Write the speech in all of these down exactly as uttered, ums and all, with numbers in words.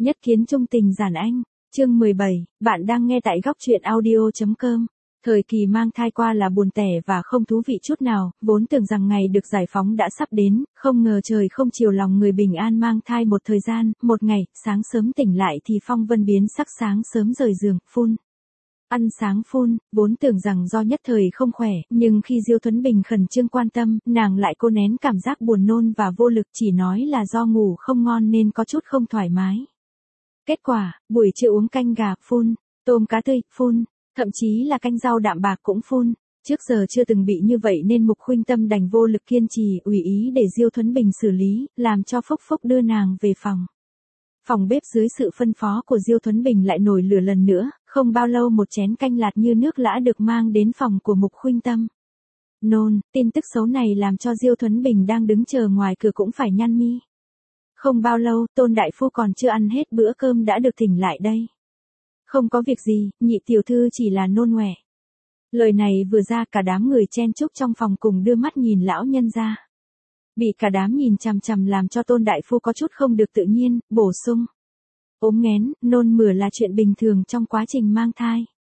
Nhất kiến trung tình giản anh, chương mười bảy, bạn đang nghe tại góc truyện audio.com. Thời kỳ mang thai qua là buồn tẻ và không thú vị chút nào, vốn tưởng rằng ngày được giải phóng đã sắp đến, không ngờ trời không chiều lòng người bình an mang thai một thời gian, một ngày, sáng sớm tỉnh lại thì phong vân biến sắc sáng sớm rời giường, phun. Ăn sáng phun, vốn tưởng rằng do nhất thời không khỏe, nhưng khi Diêu Thuấn Bình khẩn trương quan tâm, nàng lại cố nén cảm giác buồn nôn và vô lực, chỉ nói là do ngủ không ngon nên có chút không thoải mái. Kết quả, buổi trưa uống canh gà phun, tôm cá tươi phun, thậm chí là canh rau đạm bạc cũng phun. Trước giờ chưa từng bị như vậy nên Mục Khuynh Tâm đành vô lực kiên trì, ủy ý để Diêu Thuấn Bình xử lý, làm cho Phúc Phúc đưa nàng về phòng. Phòng bếp dưới sự phân phó của Diêu Thuấn Bình lại nổi lửa lần nữa, không bao lâu một chén canh lạt như nước lã được mang đến phòng của Mục Khuynh Tâm. Nôn, tin tức xấu này làm cho Diêu Thuấn Bình đang đứng chờ ngoài cửa cũng phải nhăn mi. Không bao lâu, Tôn Đại Phu còn chưa ăn hết bữa cơm đã được thỉnh lại đây. Không có việc gì, nhị tiểu thư chỉ là nôn ngoẻ. Lời này vừa ra cả đám người chen chúc trong phòng cùng đưa mắt nhìn lão nhân ra. Bị cả đám nhìn chằm chằm làm cho Tôn Đại Phu có chút không được tự nhiên, bổ sung. Ốm nghén, nôn mửa là chuyện bình thường trong quá trình mang thai.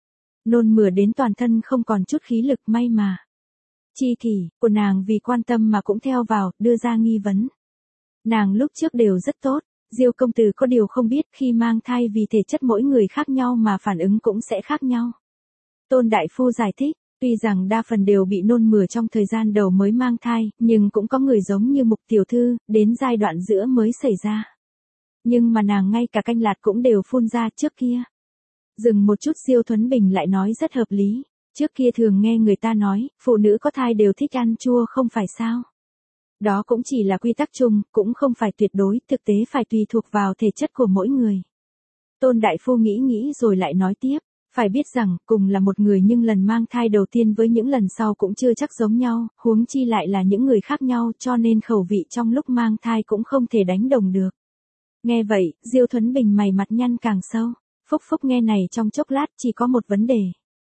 Nôn mửa đến toàn thân không còn chút khí lực may mà. Chi kỷ, của nàng vì quan tâm mà cũng theo vào, đưa ra nghi vấn. Nàng lúc trước đều rất tốt, Diêu công tử có điều không biết khi mang thai vì thể chất mỗi người khác nhau mà phản ứng cũng sẽ khác nhau. Tôn Đại Phu giải thích, tuy rằng đa phần đều bị nôn mửa trong thời gian đầu mới mang thai, nhưng cũng có người giống như Mục tiểu thư, đến giai đoạn giữa mới xảy ra. Nhưng mà nàng ngay cả canh lạt cũng đều phun ra trước kia. Dừng một chút Diêu Thuấn Bình lại nói rất hợp lý, trước kia thường nghe người ta nói, phụ nữ có thai đều thích ăn chua không phải sao. Đó cũng chỉ là quy tắc chung, cũng không phải tuyệt đối, thực tế phải tùy thuộc vào thể chất của mỗi người. Tôn Đại Phu nghĩ nghĩ rồi lại nói tiếp, phải biết rằng, cùng là một người nhưng lần mang thai đầu tiên với những lần sau cũng chưa chắc giống nhau, huống chi lại là những người khác nhau cho nên khẩu vị trong lúc mang thai cũng không thể đánh đồng được. Nghe vậy, Diêu Thuấn Bình mày mặt nhăn càng sâu, Phúc Phúc nghe này trong chốc lát chỉ có một vấn đề.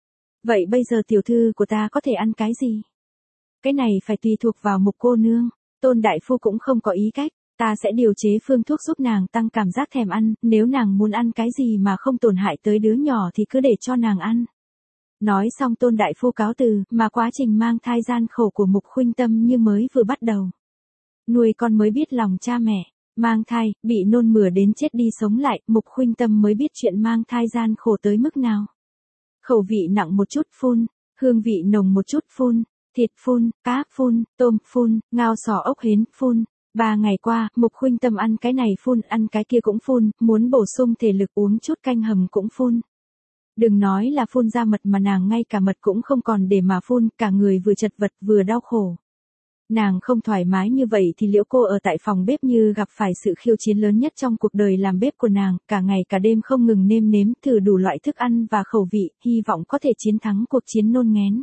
Vậy bây giờ tiểu thư của ta có thể ăn cái gì? Cái này phải tùy thuộc vào Mục cô nương. Tôn Đại Phu cũng không có ý cách, ta sẽ điều chế phương thuốc giúp nàng tăng cảm giác thèm ăn, nếu nàng muốn ăn cái gì mà không tổn hại tới đứa nhỏ thì cứ để cho nàng ăn. Nói xong Tôn Đại Phu cáo từ, mà quá trình mang thai gian khổ của Mục Khuynh Tâm như mới vừa bắt đầu. Nuôi con mới biết lòng cha mẹ, mang thai, bị nôn mửa đến chết đi sống lại, Mục Khuynh Tâm mới biết chuyện mang thai gian khổ tới mức nào. Khẩu vị nặng một chút phun, hương vị nồng một chút phun. Thịt phun, cá phun, tôm phun, ngao sò ốc hến phun. Ba ngày qua, Mục Khuynh Tâm ăn cái này phun, ăn cái kia cũng phun, muốn bổ sung thể lực uống chút canh hầm cũng phun. Đừng nói là phun ra mật mà nàng ngay cả mật cũng không còn để mà phun, cả người vừa chật vật vừa đau khổ. Nàng không thoải mái như vậy thì Liễu cô ở tại phòng bếp như gặp phải sự khiêu chiến lớn nhất trong cuộc đời làm bếp của nàng, cả ngày cả đêm không ngừng nêm nếm thử đủ loại thức ăn và khẩu vị, hy vọng có thể chiến thắng cuộc chiến nôn nghén.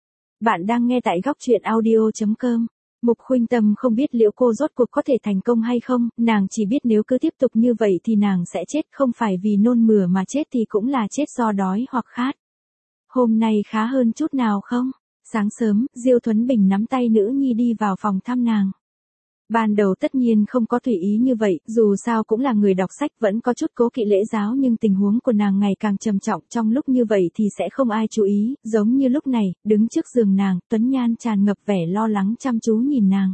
Bạn đang nghe tại góc truyện audio.com. Mục Khuynh Tâm không biết Liễu cô rốt cuộc có thể thành công hay không, nàng chỉ biết nếu cứ tiếp tục như vậy thì nàng sẽ chết, không phải vì nôn mửa mà chết thì cũng là chết do đói hoặc khát. Hôm nay khá hơn chút nào không? Sáng sớm, Diêu Thuấn Bình nắm tay nữ nhi đi vào phòng thăm nàng. Ban đầu tất nhiên không có tùy ý như vậy, dù sao cũng là người đọc sách vẫn có chút cố kỵ lễ giáo nhưng tình huống của nàng ngày càng trầm trọng, trong lúc như vậy thì sẽ không ai chú ý, giống như lúc này, đứng trước giường nàng, Tuấn Nhan tràn ngập vẻ lo lắng chăm chú nhìn nàng.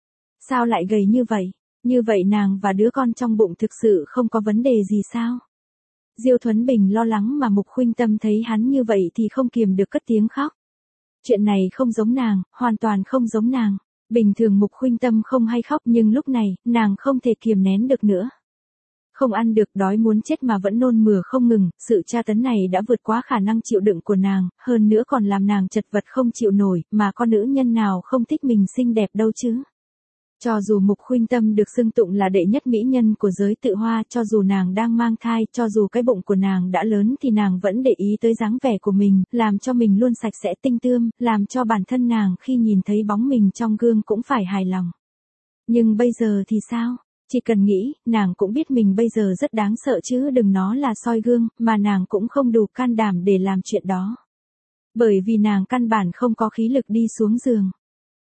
Sao lại gầy như vậy? Như vậy nàng và đứa con trong bụng thực sự không có vấn đề gì sao? Diêu Thuấn Bình lo lắng mà Mục Khuynh Tâm thấy hắn như vậy thì không kiềm được cất tiếng khóc. Chuyện này không giống nàng, hoàn toàn không giống nàng. Bình thường Mục Khuynh Tâm không hay khóc nhưng lúc này, nàng không thể kiềm nén được nữa. Không ăn được đói muốn chết mà vẫn nôn mửa không ngừng, sự tra tấn này đã vượt quá khả năng chịu đựng của nàng, hơn nữa còn làm nàng chật vật không chịu nổi, mà con nữ nhân nào không thích mình xinh đẹp đâu chứ. Cho dù Mục Khuynh Tâm được xưng tụng là đệ nhất mỹ nhân của giới tự hoa, cho dù nàng đang mang thai, cho dù cái bụng của nàng đã lớn thì nàng vẫn để ý tới dáng vẻ của mình, làm cho mình luôn sạch sẽ tinh tươm, làm cho bản thân nàng khi nhìn thấy bóng mình trong gương cũng phải hài lòng. Nhưng bây giờ thì sao? Chỉ cần nghĩ, nàng cũng biết mình bây giờ rất đáng sợ chứ đừng nói là soi gương, mà nàng cũng không đủ can đảm để làm chuyện đó. Bởi vì nàng căn bản không có khí lực đi xuống giường.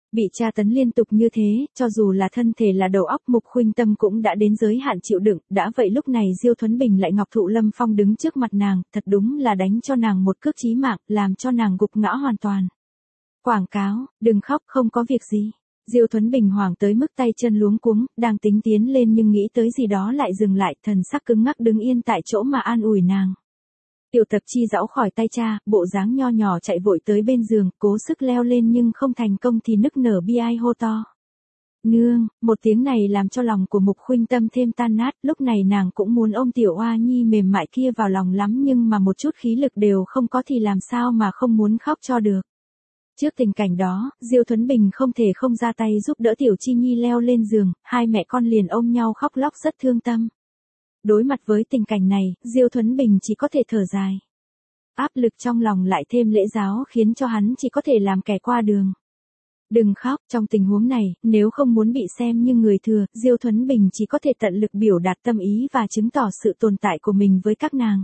Bị tra tấn liên tục như thế, cho dù là thân thể là đầu óc, Mục Khuynh Tâm cũng đã đến giới hạn chịu đựng, đã vậy lúc này Diêu Thuấn Bình lại Ngọc Thụ Lâm Phong đứng trước mặt nàng, thật đúng là đánh cho nàng một cước chí mạng, làm cho nàng gục ngã hoàn toàn. Quảng cáo, đừng khóc, không có việc gì. Diêu Thuấn Bình hoảng tới mức tay chân luống cuống, đang tính tiến lên nhưng nghĩ tới gì đó lại dừng lại, thần sắc cứng ngắc đứng yên tại chỗ mà an ủi nàng. Tiểu Tập Chi giãu khỏi tay cha, bộ dáng nho nhỏ chạy vội tới bên giường, cố sức leo lên nhưng không thành công thì nức nở bi ai hô to. Nương, một tiếng này làm cho lòng của Mục Khuynh Tâm thêm tan nát, lúc này nàng cũng muốn ôm tiểu oa nhi mềm mại kia vào lòng lắm nhưng mà một chút khí lực đều không có thì làm sao mà không muốn khóc cho được. Trước tình cảnh đó, Diêu Thuấn Bình không thể không ra tay giúp đỡ Tiểu Chi Nhi leo lên giường, hai mẹ con liền ôm nhau khóc lóc rất thương tâm. Đối mặt với tình cảnh này, Diêu Thuấn Bình chỉ có thể thở dài. Áp lực trong lòng lại thêm lễ giáo khiến cho hắn chỉ có thể làm kẻ qua đường. Đừng khóc, trong tình huống này, nếu không muốn bị xem như người thừa, Diêu Thuấn Bình chỉ có thể tận lực biểu đạt tâm ý và chứng tỏ sự tồn tại của mình với các nàng.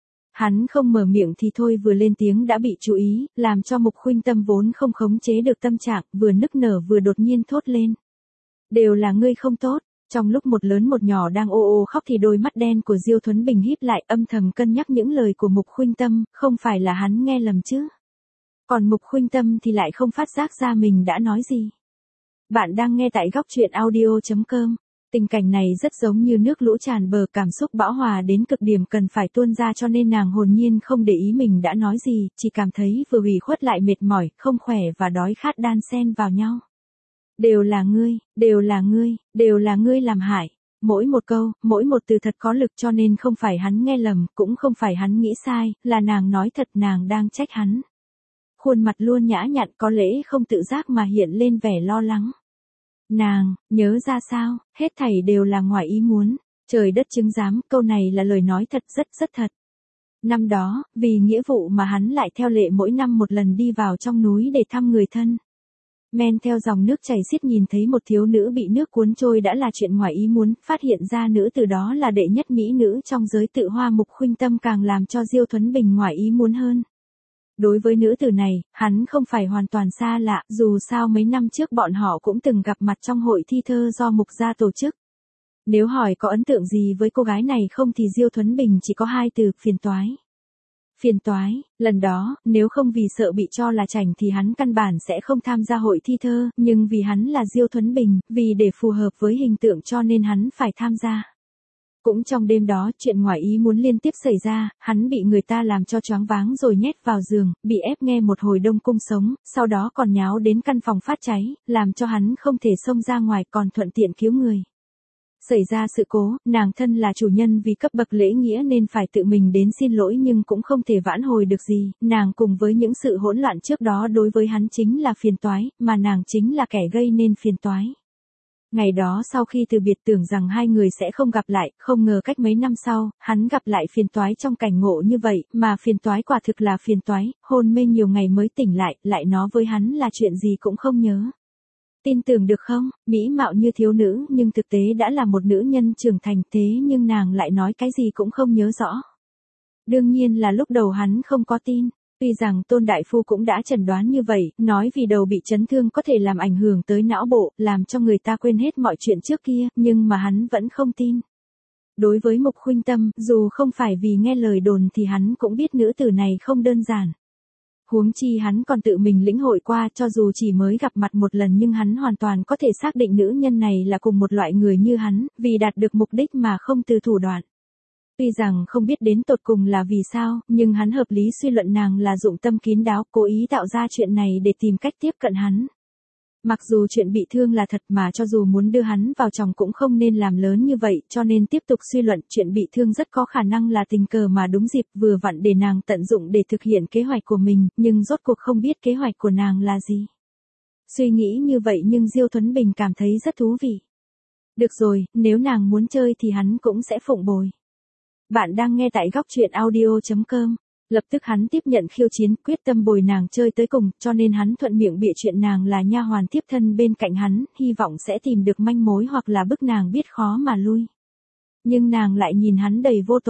Hắn không mở miệng thì thôi, vừa lên tiếng đã bị chú ý, làm cho Mục Khuynh Tâm vốn không khống chế được tâm trạng, vừa nức nở vừa đột nhiên thốt lên. Đều là ngươi không tốt. Trong lúc một lớn một nhỏ đang ô ô khóc thì đôi mắt đen của Diêu Thuấn Bình híp lại, âm thầm cân nhắc những lời của Mục Khuynh Tâm, không phải là hắn nghe lầm chứ. Còn Mục Khuynh Tâm thì lại không phát giác ra mình đã nói gì. Bạn đang nghe tại góc truyện audio chấm com. Tình cảnh này rất giống như nước lũ tràn bờ, cảm xúc bão hòa đến cực điểm cần phải tuôn ra, cho nên nàng hồn nhiên không để ý mình đã nói gì, chỉ cảm thấy vừa ủy khuất lại mệt mỏi, không khỏe và đói khát đan xen vào nhau. Đều là ngươi, đều là ngươi, đều là ngươi làm hại. Mỗi một câu, mỗi một từ thật có lực, cho nên không phải hắn nghe lầm, cũng không phải hắn nghĩ sai, là nàng nói thật, nàng đang trách hắn. Khuôn mặt luôn nhã nhặn có lẽ không tự giác mà hiện lên vẻ lo lắng. Nàng, nhớ ra sao, hết thảy đều là ngoài ý muốn, trời đất chứng giám, câu này là lời nói thật, rất rất thật. Năm đó, vì nghĩa vụ mà hắn lại theo lệ mỗi năm một lần đi vào trong núi để thăm người thân. Men theo dòng nước chảy xiết nhìn thấy một thiếu nữ bị nước cuốn trôi đã là chuyện ngoài ý muốn, phát hiện ra nữ tử đó là đệ nhất mỹ nữ trong giới tự hoa, Mục Khuynh Tâm càng làm cho Diêu Thuấn Bình ngoài ý muốn hơn. Đối với nữ tử này, hắn không phải hoàn toàn xa lạ, dù sao mấy năm trước bọn họ cũng từng gặp mặt trong hội thi thơ do Mục gia tổ chức. Nếu hỏi có ấn tượng gì với cô gái này không thì Diêu Thuấn Bình chỉ có hai từ, phiền toái. Phiền toái, lần đó, nếu không vì sợ bị cho là chảnh thì hắn căn bản sẽ không tham gia hội thi thơ, nhưng vì hắn là Diêu Thuấn Bình, vì để phù hợp với hình tượng cho nên hắn phải tham gia. Cũng trong đêm đó, chuyện ngoài ý muốn liên tiếp xảy ra, hắn bị người ta làm cho choáng váng rồi nhét vào giường, bị ép nghe một hồi đông cung sống, sau đó còn nháo đến căn phòng phát cháy, làm cho hắn không thể xông ra ngoài, còn thuận tiện cứu người. Xảy ra sự cố, nàng thân là chủ nhân vì cấp bậc lễ nghĩa nên phải tự mình đến xin lỗi nhưng cũng không thể vãn hồi được gì, nàng cùng với những sự hỗn loạn trước đó đối với hắn chính là phiền toái, mà nàng chính là kẻ gây nên phiền toái. Ngày đó sau khi từ biệt tưởng rằng hai người sẽ không gặp lại, không ngờ cách mấy năm sau, hắn gặp lại phiền toái trong cảnh ngộ như vậy, mà phiền toái quả thực là phiền toái, hôn mê nhiều ngày mới tỉnh lại, lại nói với hắn là chuyện gì cũng không nhớ. Tin tưởng được không, mỹ mạo như thiếu nữ nhưng thực tế đã là một nữ nhân trưởng thành, thế nhưng nàng lại nói cái gì cũng không nhớ rõ. Đương nhiên là lúc đầu hắn không có tin. Tuy rằng Tôn Đại Phu cũng đã chẩn đoán như vậy, nói vì đầu bị chấn thương có thể làm ảnh hưởng tới não bộ, làm cho người ta quên hết mọi chuyện trước kia, nhưng mà hắn vẫn không tin. Đối với Mục Khuynh Tâm, dù không phải vì nghe lời đồn thì hắn cũng biết nữ tử này không đơn giản. Huống chi hắn còn tự mình lĩnh hội qua, cho dù chỉ mới gặp mặt một lần nhưng hắn hoàn toàn có thể xác định nữ nhân này là cùng một loại người như hắn, vì đạt được mục đích mà không từ thủ đoạn. Tuy rằng không biết đến tột cùng là vì sao, nhưng hắn hợp lý suy luận nàng là dụng tâm kín đáo, cố ý tạo ra chuyện này để tìm cách tiếp cận hắn. Mặc dù chuyện bị thương là thật mà cho dù muốn đưa hắn vào chồng cũng không nên làm lớn như vậy, cho nên tiếp tục suy luận chuyện bị thương rất có khả năng là tình cờ mà đúng dịp vừa vặn để nàng tận dụng để thực hiện kế hoạch của mình, nhưng rốt cuộc không biết kế hoạch của nàng là gì. Suy nghĩ như vậy nhưng Diêu Thuấn Bình cảm thấy rất thú vị. Được rồi, nếu nàng muốn chơi thì hắn cũng sẽ phụng bồi. Bạn đang nghe tại góc truyện audio chấm com. Lập tức hắn tiếp nhận khiêu chiến, quyết tâm bồi nàng chơi tới cùng, cho nên hắn thuận miệng bịa chuyện nàng là nha hoàn tiếp thân bên cạnh hắn, hy vọng sẽ tìm được manh mối hoặc là bức nàng biết khó mà lui. Nhưng nàng lại nhìn hắn đầy vô tội.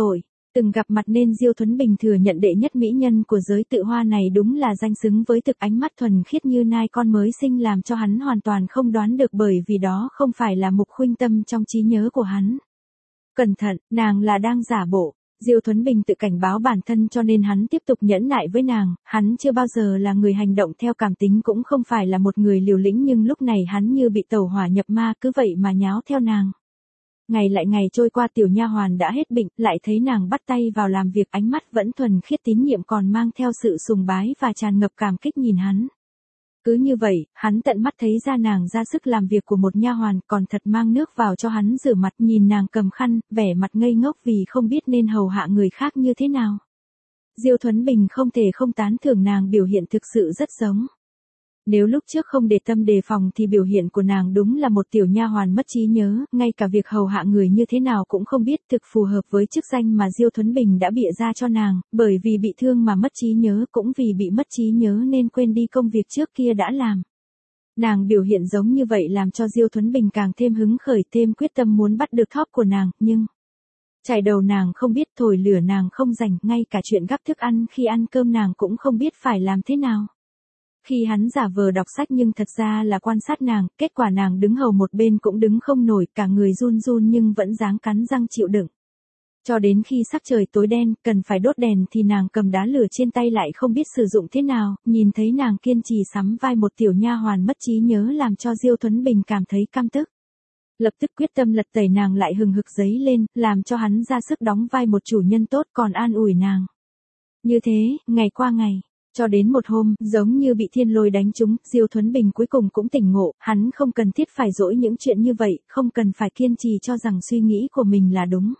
Từng gặp mặt nên Diêu Thuấn Bình thừa nhận đệ nhất mỹ nhân của giới tự hoa này đúng là danh xứng với thực, ánh mắt thuần khiết như nai con mới sinh làm cho hắn hoàn toàn không đoán được, bởi vì đó không phải là Mục Khuynh Tâm trong trí nhớ của hắn. Cẩn thận, nàng là đang giả bộ. Diêu Thuấn Bình tự cảnh báo bản thân cho nên hắn tiếp tục nhẫn nại với nàng, hắn chưa bao giờ là người hành động theo cảm tính, cũng không phải là một người liều lĩnh, nhưng lúc này hắn như bị tẩu hỏa nhập ma, cứ vậy mà nháo theo nàng. Ngày lại ngày trôi qua, tiểu nha hoàn đã hết bệnh, lại thấy nàng bắt tay vào làm việc, ánh mắt vẫn thuần khiết tín nhiệm, còn mang theo sự sùng bái và tràn ngập cảm kích nhìn hắn. Cứ như vậy, hắn tận mắt thấy ra nàng ra sức làm việc của một nha hoàn, còn thật mang nước vào cho hắn rửa mặt, nhìn nàng cầm khăn, vẻ mặt ngây ngốc vì không biết nên hầu hạ người khác như thế nào. Diêu Thuấn Bình không thể không tán thưởng nàng biểu hiện thực sự rất giống. Nếu lúc trước không để tâm đề phòng thì biểu hiện của nàng đúng là một tiểu nha hoàn mất trí nhớ, ngay cả việc hầu hạ người như thế nào cũng không biết, thực phù hợp với chức danh mà Diêu Thuấn Bình đã bịa ra cho nàng, bởi vì bị thương mà mất trí nhớ, cũng vì bị mất trí nhớ nên quên đi công việc trước kia đã làm. Nàng biểu hiện giống như vậy làm cho Diêu Thuấn Bình càng thêm hứng khởi, thêm quyết tâm muốn bắt được thóp của nàng, nhưng chải đầu nàng không biết, thổi lửa nàng không rành, ngay cả chuyện gắp thức ăn khi ăn cơm nàng cũng không biết phải làm thế nào. Khi hắn giả vờ đọc sách nhưng thật ra là quan sát nàng, kết quả nàng đứng hầu một bên cũng đứng không nổi, cả người run run nhưng vẫn dáng cắn răng chịu đựng. Cho đến khi sắc trời tối đen, cần phải đốt đèn thì nàng cầm đá lửa trên tay lại không biết sử dụng thế nào, nhìn thấy nàng kiên trì sắm vai một tiểu nha hoàn mất trí nhớ làm cho Diêu Thuấn Bình cảm thấy căm tức. Lập tức quyết tâm lật tẩy nàng lại hừng hực dấy lên, làm cho hắn ra sức đóng vai một chủ nhân tốt, còn an ủi nàng. Như thế, ngày qua ngày. Cho đến một hôm, giống như bị thiên lôi đánh trúng, Diêu Thuấn Bình cuối cùng cũng tỉnh ngộ, hắn không cần thiết phải dỗi những chuyện như vậy, không cần phải kiên trì cho rằng suy nghĩ của mình là đúng.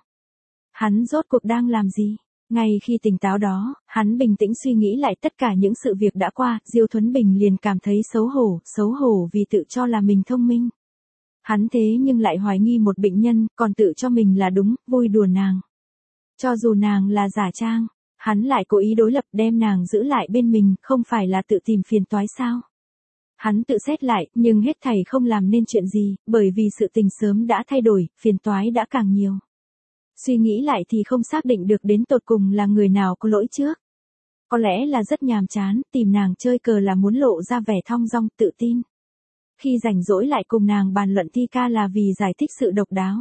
Hắn rốt cuộc đang làm gì? Ngay khi tỉnh táo đó, hắn bình tĩnh suy nghĩ lại tất cả những sự việc đã qua, Diêu Thuấn Bình liền cảm thấy xấu hổ, xấu hổ vì tự cho là mình thông minh. Hắn thế nhưng lại hoài nghi một bệnh nhân, còn tự cho mình là đúng, vui đùa nàng. Cho dù nàng là giả trang, hắn lại cố ý đối lập đem nàng giữ lại bên mình, không phải là tự tìm phiền toái sao? Hắn tự xét lại, nhưng hết thảy không làm nên chuyện gì, bởi vì sự tình sớm đã thay đổi, phiền toái đã càng nhiều. Suy nghĩ lại thì không xác định được đến tột cùng là người nào có lỗi trước. Có lẽ là rất nhàm chán, tìm nàng chơi cờ là muốn lộ ra vẻ thong dong, tự tin. Khi rảnh rỗi lại cùng nàng bàn luận thi ca là vì giải thích sự độc đáo.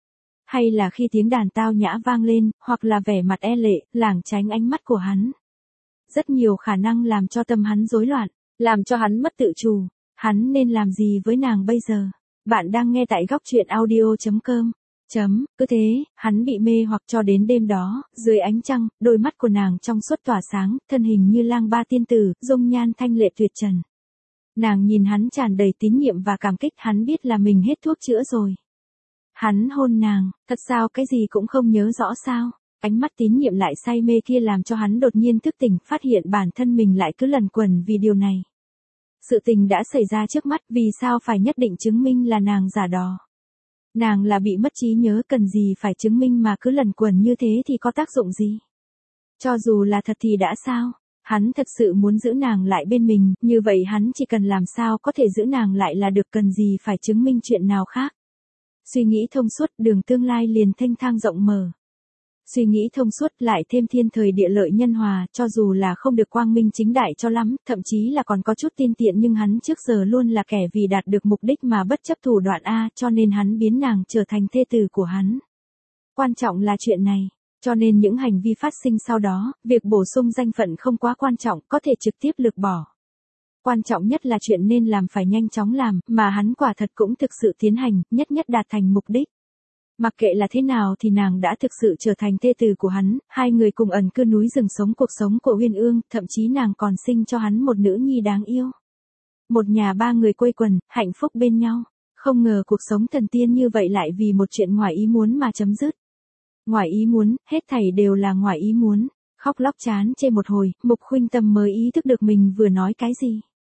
Hay là khi tiếng đàn tao nhã vang lên, hoặc là vẻ mặt e lệ, lảng tránh ánh mắt của hắn. Rất nhiều khả năng làm cho tâm hắn rối loạn, làm cho hắn mất tự chủ. Hắn nên làm gì với nàng bây giờ? Bạn đang nghe tại góc truyện audio chấm com. Chấm, cứ thế, hắn bị mê hoặc cho đến đêm đó, dưới ánh trăng, đôi mắt của nàng trong suốt tỏa sáng, thân hình như lang ba tiên tử, dung nhan thanh lệ tuyệt trần. Nàng nhìn hắn tràn đầy tín nhiệm và cảm kích, hắn biết là mình hết thuốc chữa rồi. Hắn hôn nàng, thật sao cái gì cũng không nhớ rõ sao? Ánh mắt tín nhiệm lại say mê kia làm cho hắn đột nhiên thức tỉnh, phát hiện bản thân mình lại cứ lẩn quẩn vì điều này. Sự tình đã xảy ra trước mắt, vì sao phải nhất định chứng minh là nàng giả đò? Nàng là bị mất trí nhớ, cần gì phải chứng minh mà cứ lẩn quẩn như thế thì có tác dụng gì? Cho dù là thật thì đã sao? Hắn thật sự muốn giữ nàng lại bên mình, như vậy hắn chỉ cần làm sao có thể giữ nàng lại là được, cần gì phải chứng minh chuyện nào khác. Suy nghĩ thông suốt, đường tương lai liền thênh thang rộng mở. Suy nghĩ thông suốt lại thêm thiên thời địa lợi nhân hòa, cho dù là không được quang minh chính đại cho lắm, thậm chí là còn có chút tin tiện, nhưng hắn trước giờ luôn là kẻ vì đạt được mục đích mà bất chấp thủ đoạn A, cho nên hắn biến nàng trở thành thê tử của hắn. Quan trọng là chuyện này. Cho nên những hành vi phát sinh sau đó, việc bổ sung danh phận không quá quan trọng, có thể trực tiếp lược bỏ. Quan trọng nhất là chuyện nên làm phải nhanh chóng làm, mà hắn quả thật cũng thực sự tiến hành, nhất nhất đạt thành mục đích. Mặc kệ là thế nào thì nàng đã thực sự trở thành thê tử của hắn, hai người cùng ẩn cư núi rừng sống cuộc sống của uyên ương, thậm chí nàng còn sinh cho hắn một nữ nhi đáng yêu. Một nhà ba người quây quần, hạnh phúc bên nhau. Không ngờ cuộc sống thần tiên như vậy lại vì một chuyện ngoài ý muốn mà chấm dứt. Ngoài ý muốn, hết thảy đều là ngoài ý muốn. Khóc lóc chán chê một hồi, Mục Khuynh Tâm mới ý thức được mình vừa nói cái gì.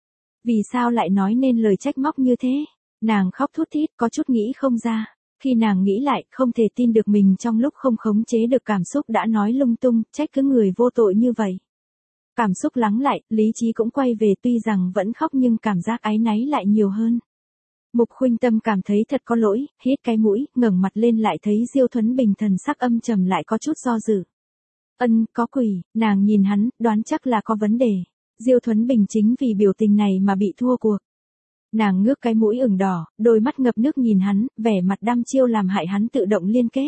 Vì sao lại nói nên lời trách móc như thế? Nàng khóc thút thít, có chút nghĩ không ra. Khi nàng nghĩ lại, không thể tin được mình trong lúc không khống chế được cảm xúc đã nói lung tung, trách cứ người vô tội như vậy. Cảm xúc lắng lại, lý trí cũng quay về, tuy rằng vẫn khóc nhưng cảm giác áy náy lại nhiều hơn. Mục Khuynh Tâm cảm thấy thật có lỗi, hít cái mũi, ngẩng mặt lên lại thấy Diêu Thuấn Bình thần sắc âm trầm lại có chút do dự. Ân, có quỷ, nàng nhìn hắn, đoán chắc là có vấn đề. Diêu Thuấn Bình chính vì biểu tình này mà bị thua cuộc. Nàng ngước cái mũi ửng đỏ, đôi mắt ngập nước nhìn hắn, vẻ mặt đăm chiêu làm hại hắn tự động liên kết.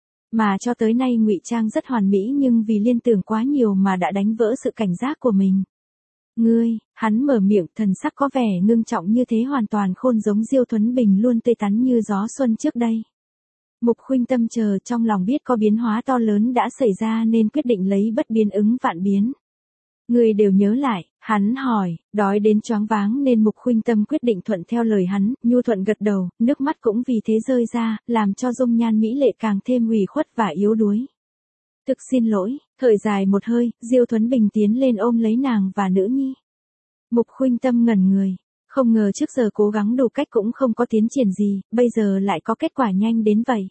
Mà cho tới nay ngụy trang rất hoàn mỹ nhưng vì liên tưởng quá nhiều mà đã đánh vỡ sự cảnh giác của mình. Ngươi, hắn mở miệng, thần sắc có vẻ ngưng trọng như thế hoàn toàn khôn giống Diêu Thuấn Bình luôn tươi tắn như gió xuân trước đây. Mục Khuynh Tâm chờ trong lòng biết có biến hóa to lớn đã xảy ra nên quyết định lấy bất biến ứng vạn biến. Người đều nhớ lại, hắn hỏi, đói đến choáng váng nên Mục Khuynh Tâm quyết định thuận theo lời hắn, nhu thuận gật đầu, nước mắt cũng vì thế rơi ra, làm cho dung nhan mỹ lệ càng thêm ủy khuất và yếu đuối. Thực xin lỗi, thở dài một hơi, Diêu Thuấn Bình tiến lên ôm lấy nàng và nữ nhi. Mục Khuynh Tâm ngẩn người, không ngờ trước giờ cố gắng đủ cách cũng không có tiến triển gì, bây giờ lại có kết quả nhanh đến vậy.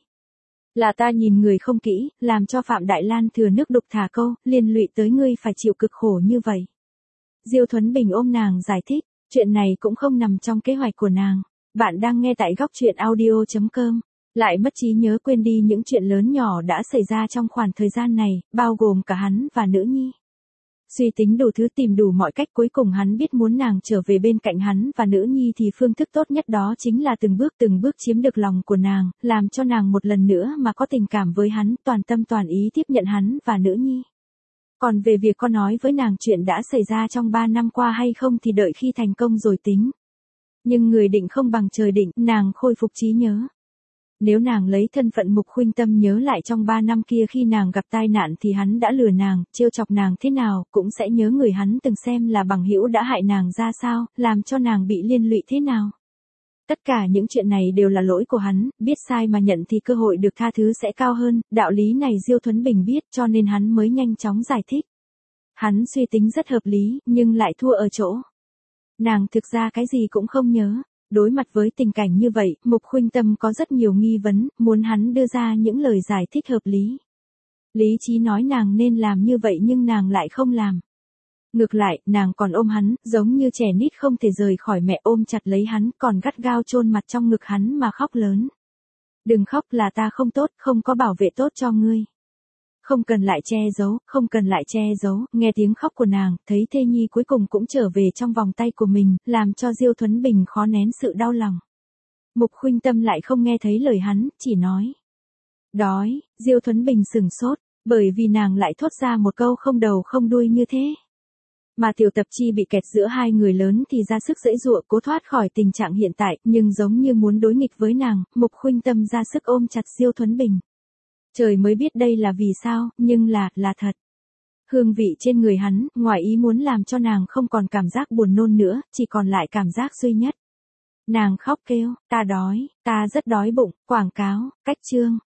Là ta nhìn người không kỹ, làm cho Phạm Đại Lan thừa nước đục thả câu, liên lụy tới ngươi phải chịu cực khổ như vậy. Diêu Thuấn Bình ôm nàng giải thích, chuyện này cũng không nằm trong kế hoạch của nàng. Bạn đang nghe tại góc truyện audio chấm com. Lại mất trí nhớ quên đi những chuyện lớn nhỏ đã xảy ra trong khoảng thời gian này, bao gồm cả hắn và nữ nhi. Suy tính đủ thứ tìm đủ mọi cách cuối cùng hắn biết muốn nàng trở về bên cạnh hắn và nữ nhi thì phương thức tốt nhất đó chính là từng bước từng bước chiếm được lòng của nàng, làm cho nàng một lần nữa mà có tình cảm với hắn, toàn tâm toàn ý tiếp nhận hắn và nữ nhi. Còn về việc có nói với nàng chuyện đã xảy ra trong ba năm qua hay không thì đợi khi thành công rồi tính. Nhưng người định không bằng trời định, nàng khôi phục trí nhớ. Nếu nàng lấy thân phận Mục Khuynh Tâm nhớ lại trong ba năm kia khi nàng gặp tai nạn thì hắn đã lừa nàng, trêu chọc nàng thế nào, cũng sẽ nhớ người hắn từng xem là bằng hữu đã hại nàng ra sao, làm cho nàng bị liên lụy thế nào. Tất cả những chuyện này đều là lỗi của hắn, biết sai mà nhận thì cơ hội được tha thứ sẽ cao hơn, đạo lý này Diêu Thuấn Bình biết cho nên hắn mới nhanh chóng giải thích. Hắn suy tính rất hợp lý, nhưng lại thua ở chỗ. Nàng thực ra cái gì cũng không nhớ. Đối mặt với tình cảnh như vậy, Mục Khuynh Tâm có rất nhiều nghi vấn, muốn hắn đưa ra những lời giải thích hợp lý. Lý trí nói nàng nên làm như vậy nhưng nàng lại không làm. Ngược lại, nàng còn ôm hắn, giống như trẻ nít không thể rời khỏi mẹ, ôm chặt lấy hắn, còn gắt gao chôn mặt trong ngực hắn mà khóc lớn. Đừng khóc, là ta không tốt, không có bảo vệ tốt cho ngươi. Không cần lại che giấu, không cần lại che giấu, nghe tiếng khóc của nàng, thấy thê nhi cuối cùng cũng trở về trong vòng tay của mình, làm cho Diêu Thuấn Bình khó nén sự đau lòng. Mục Khuynh Tâm lại không nghe thấy lời hắn, chỉ nói. Đói, Diêu Thuấn Bình sửng sốt, bởi vì nàng lại thốt ra một câu không đầu không đuôi như thế. Mà Tiểu Tập Chi bị kẹt giữa hai người lớn thì ra sức giãy giụa cố thoát khỏi tình trạng hiện tại, nhưng giống như muốn đối nghịch với nàng, Mục Khuynh Tâm ra sức ôm chặt Diêu Thuấn Bình. Trời mới biết đây là vì sao, nhưng là, là thật. Hương vị trên người hắn, ngoài ý muốn làm cho nàng không còn cảm giác buồn nôn nữa, chỉ còn lại cảm giác duy nhất. Nàng khóc kêu, ta đói, ta rất đói bụng, quảng cáo, cách chương.